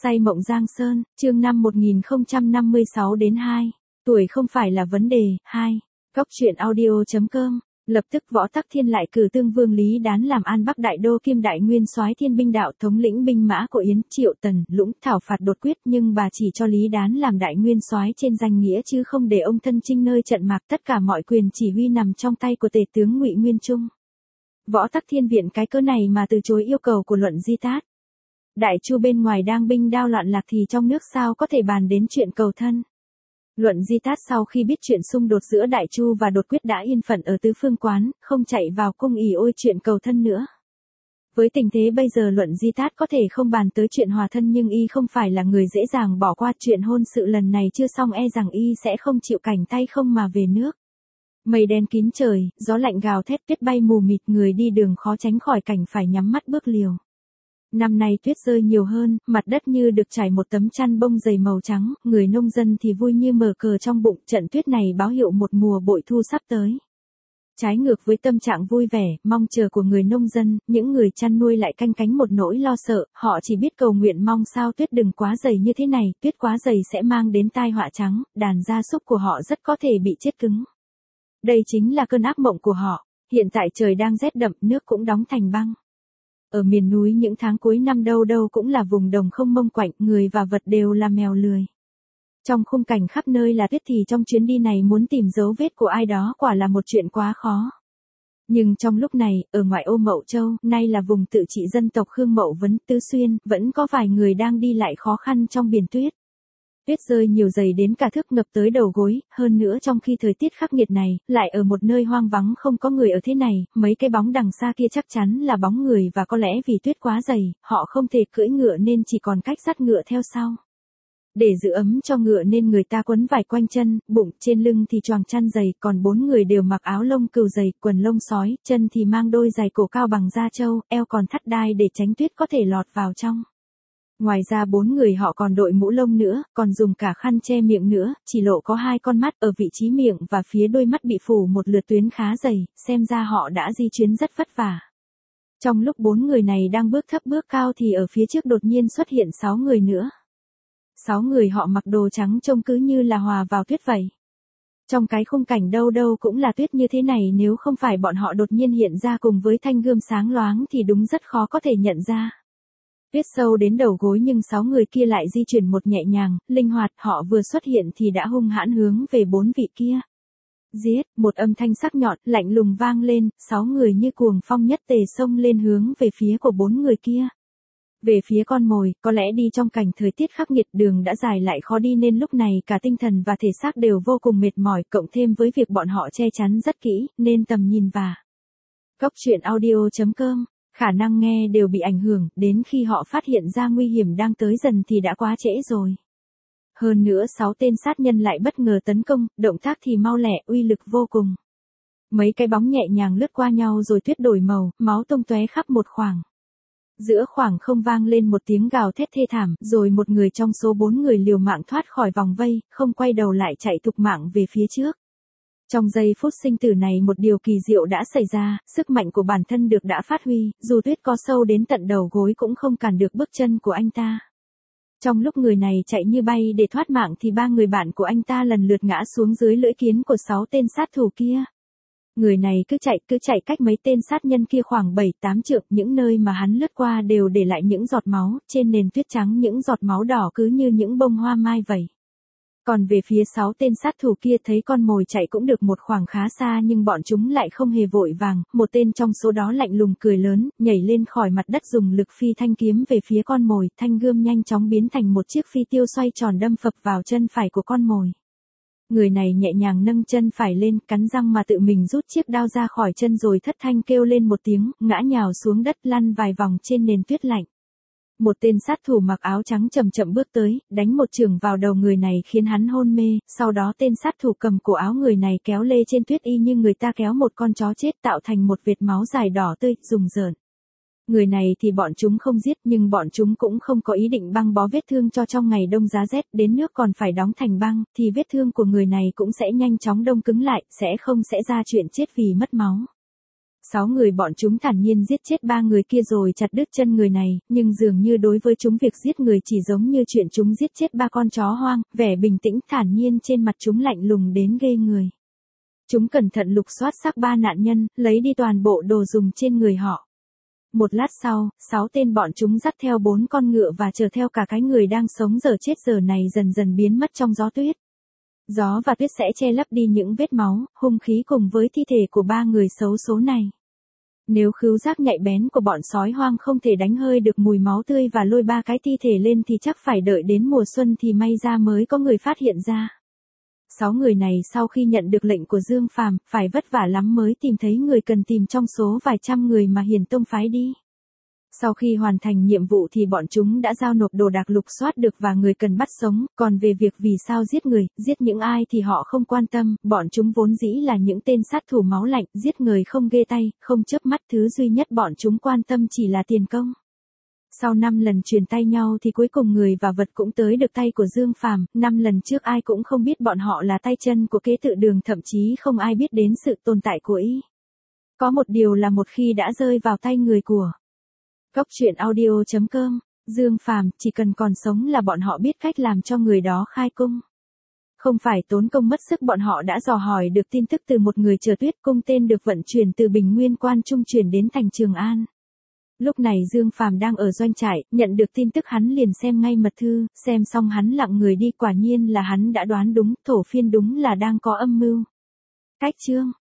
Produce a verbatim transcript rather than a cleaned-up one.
Say mộng Giang Sơn, chương năm một nghìn không trăm năm mươi sáu đến hai. Tuổi không phải là vấn đề, hai. Góc truyện audio.com. Lập tức Võ Tắc Thiên lại cử Tương Vương Lý Đán làm An Bắc đại đô kiêm đại nguyên soái Thiên binh đạo thống lĩnh binh mã của Yến, Triệu, Tần, Lũng thảo phạt đột quyết, nhưng bà chỉ cho Lý Đán làm đại nguyên soái trên danh nghĩa chứ không để ông thân chinh nơi trận mạc, tất cả mọi quyền chỉ huy nằm trong tay của tể tướng Ngụy Nguyên Trung. Võ Tắc Thiên viện cái cớ này mà từ chối yêu cầu của Luận Di Tát. Đại Chu bên ngoài đang binh đao loạn lạc thì trong nước sao có thể bàn đến chuyện cầu thân. Luận Di Tát sau khi biết chuyện xung đột giữa Đại Chu và Đột Quyết đã yên phận ở Tứ Phương Quán, không chạy vào cung ỉ ôi chuyện cầu thân nữa. Với tình thế bây giờ Luận Di Tát có thể không bàn tới chuyện hòa thân, nhưng y không phải là người dễ dàng bỏ qua chuyện hôn sự lần này chưa xong, e rằng y sẽ không chịu cảnh tay không mà về nước. Mây đen kín trời, gió lạnh gào thét, tuyết bay mù mịt, người đi đường khó tránh khỏi cảnh phải nhắm mắt bước liều. Năm nay tuyết rơi nhiều hơn, mặt đất như được trải một tấm chăn bông dày màu trắng, người nông dân thì vui như mở cờ trong bụng, trận tuyết này báo hiệu một mùa bội thu sắp tới. Trái ngược với tâm trạng vui vẻ, mong chờ của người nông dân, những người chăn nuôi lại canh cánh một nỗi lo sợ, họ chỉ biết cầu nguyện mong sao tuyết đừng quá dày như thế này, tuyết quá dày sẽ mang đến tai họa trắng, đàn gia súc của họ rất có thể bị chết cứng. Đây chính là cơn ác mộng của họ. Hiện tại trời đang rét đậm, nước cũng đóng thành băng. Ở miền núi những tháng cuối năm đâu đâu cũng là vùng đồng không mông quạnh, người và vật đều là mèo lười. Trong khung cảnh khắp nơi là tuyết thì trong chuyến đi này muốn tìm dấu vết của ai đó quả là một chuyện quá khó. Nhưng trong lúc này, ở ngoại ô Mậu Châu, nay là vùng tự trị dân tộc Khương Mậu Vấn, Tứ Xuyên, vẫn có vài người đang đi lại khó khăn trong biển tuyết. Tuyết rơi nhiều dày đến cả thước, ngập tới đầu gối, hơn nữa trong khi thời tiết khắc nghiệt này, lại ở một nơi hoang vắng không có người ở thế này, mấy cái bóng đằng xa kia chắc chắn là bóng người và có lẽ vì tuyết quá dày, họ không thể cưỡi ngựa nên chỉ còn cách dắt ngựa theo sau. Để giữ ấm cho ngựa nên người ta quấn vải quanh chân, bụng, trên lưng thì choàng chăn dày, còn bốn người đều mặc áo lông cừu dày, quần lông sói, chân thì mang đôi giày cổ cao bằng da trâu, eo còn thắt đai để tránh tuyết có thể lọt vào trong. Ngoài ra bốn người họ còn đội mũ lông nữa, còn dùng cả khăn che miệng nữa, chỉ lộ có hai con mắt ở vị trí miệng và phía đôi mắt bị phủ một lượt tuyến khá dày, xem ra họ đã di chuyến rất vất vả. Trong lúc bốn người này đang bước thấp bước cao thì ở phía trước đột nhiên xuất hiện sáu người nữa. Sáu người họ mặc đồ trắng trông cứ như là hòa vào tuyết vậy. Trong cái khung cảnh đâu đâu cũng là tuyết như thế này, nếu không phải bọn họ đột nhiên hiện ra cùng với thanh gươm sáng loáng thì đúng rất khó có thể nhận ra. Tuyết sâu đến đầu gối nhưng sáu người kia lại di chuyển một nhẹ nhàng, linh hoạt, họ vừa xuất hiện thì đã hung hãn hướng về bốn vị kia. Giết, một âm thanh sắc nhọn, lạnh lùng vang lên, sáu người như cuồng phong nhất tề xông lên hướng về phía của bốn người kia. Về phía con mồi, có lẽ đi trong cảnh thời tiết khắc nghiệt, đường đã dài lại khó đi nên lúc này cả tinh thần và thể xác đều vô cùng mệt mỏi, cộng thêm với việc bọn họ che chắn rất kỹ, nên tầm nhìn và góc truyện audio.com. Khả năng nghe đều bị ảnh hưởng, đến khi họ phát hiện ra nguy hiểm đang tới dần thì đã quá trễ rồi. Hơn nữa sáu tên sát nhân lại bất ngờ tấn công, động tác thì mau lẹ, uy lực vô cùng. Mấy cái bóng nhẹ nhàng lướt qua nhau rồi tuyết đổi màu, máu tung tóe khắp một khoảng. Giữa khoảng không vang lên một tiếng gào thét thê thảm, rồi một người trong số bốn người liều mạng thoát khỏi vòng vây, không quay đầu lại chạy thục mạng về phía trước. Trong giây phút sinh tử này một điều kỳ diệu đã xảy ra, sức mạnh của bản thân được đã phát huy, dù tuyết có sâu đến tận đầu gối cũng không cản được bước chân của anh ta. Trong lúc người này chạy như bay để thoát mạng thì ba người bạn của anh ta lần lượt ngã xuống dưới lưỡi kiếm của sáu tên sát thủ kia. Người này cứ chạy cứ chạy cách mấy tên sát nhân kia khoảng bảy tám trượng, những nơi mà hắn lướt qua đều để lại những giọt máu, trên nền tuyết trắng những giọt máu đỏ cứ như những bông hoa mai vậy. Còn về phía sáu tên sát thủ kia thấy con mồi chạy cũng được một khoảng khá xa nhưng bọn chúng lại không hề vội vàng, một tên trong số đó lạnh lùng cười lớn, nhảy lên khỏi mặt đất dùng lực phi thanh kiếm về phía con mồi, thanh gươm nhanh chóng biến thành một chiếc phi tiêu xoay tròn đâm phập vào chân phải của con mồi. Người này nhẹ nhàng nâng chân phải lên, cắn răng mà tự mình rút chiếc đao ra khỏi chân rồi thất thanh kêu lên một tiếng, ngã nhào xuống đất lăn vài vòng trên nền tuyết lạnh. Một tên sát thủ mặc áo trắng chậm chậm bước tới, đánh một chưởng vào đầu người này khiến hắn hôn mê, sau đó tên sát thủ cầm cổ áo người này kéo lê trên tuyết y như người ta kéo một con chó chết, tạo thành một vệt máu dài đỏ tươi, rùng rợn. Người này thì bọn chúng không giết nhưng bọn chúng cũng không có ý định băng bó vết thương cho trong ngày đông giá rét, đến nước còn phải đóng thành băng, thì vết thương của người này cũng sẽ nhanh chóng đông cứng lại, sẽ không sẽ ra chuyện chết vì mất máu. Sáu người bọn chúng thản nhiên giết chết ba người kia rồi chặt đứt chân người này, nhưng dường như đối với chúng việc giết người chỉ giống như chuyện chúng giết chết ba con chó hoang, vẻ bình tĩnh thản nhiên trên mặt chúng lạnh lùng đến ghê người. Chúng cẩn thận lục soát xác ba nạn nhân, lấy đi toàn bộ đồ dùng trên người họ. Một lát sau, sáu tên bọn chúng dắt theo bốn con ngựa và chở theo cả cái người đang sống giờ chết giờ này dần dần biến mất trong gió tuyết. Gió và tuyết sẽ che lấp đi những vết máu, hung khí cùng với thi thể của ba người xấu số này. Nếu khứu giác nhạy bén của bọn sói hoang không thể đánh hơi được mùi máu tươi và lôi ba cái thi thể lên thì chắc phải đợi đến mùa xuân thì may ra mới có người phát hiện ra. Sáu người này sau khi nhận được lệnh của Dương Phàm, phải vất vả lắm mới tìm thấy người cần tìm trong số vài trăm người mà Hiền Tông phái đi. Sau khi hoàn thành nhiệm vụ thì bọn chúng đã giao nộp đồ đạc lục soát được và người cần bắt sống, còn về việc vì sao giết người, giết những ai thì họ không quan tâm, bọn chúng vốn dĩ là những tên sát thủ máu lạnh, giết người không ghê tay, không chớp mắt, thứ duy nhất bọn chúng quan tâm chỉ là tiền công. Sau năm lần truyền tay nhau thì cuối cùng người và vật cũng tới được tay của Dương Phàm, năm lần trước ai cũng không biết bọn họ là tay chân của kế tự Đường, thậm chí không ai biết đến sự tồn tại của y. Có một điều là một khi đã rơi vào tay người của Góc truyện audio chấm com, Dương Phàm, chỉ cần còn sống là bọn họ biết cách làm cho người đó khai cung. Không phải tốn công mất sức, bọn họ đã dò hỏi được tin tức từ một người chờ tuyết, cung tên được vận chuyển từ Bình Nguyên Quan Trung chuyển đến thành Trường An. Lúc này Dương Phàm đang ở doanh trại, nhận được tin tức hắn liền xem ngay mật thư, xem xong hắn lặng người đi, quả nhiên là hắn đã đoán đúng, Thổ Phiên đúng là đang có âm mưu. Cách chương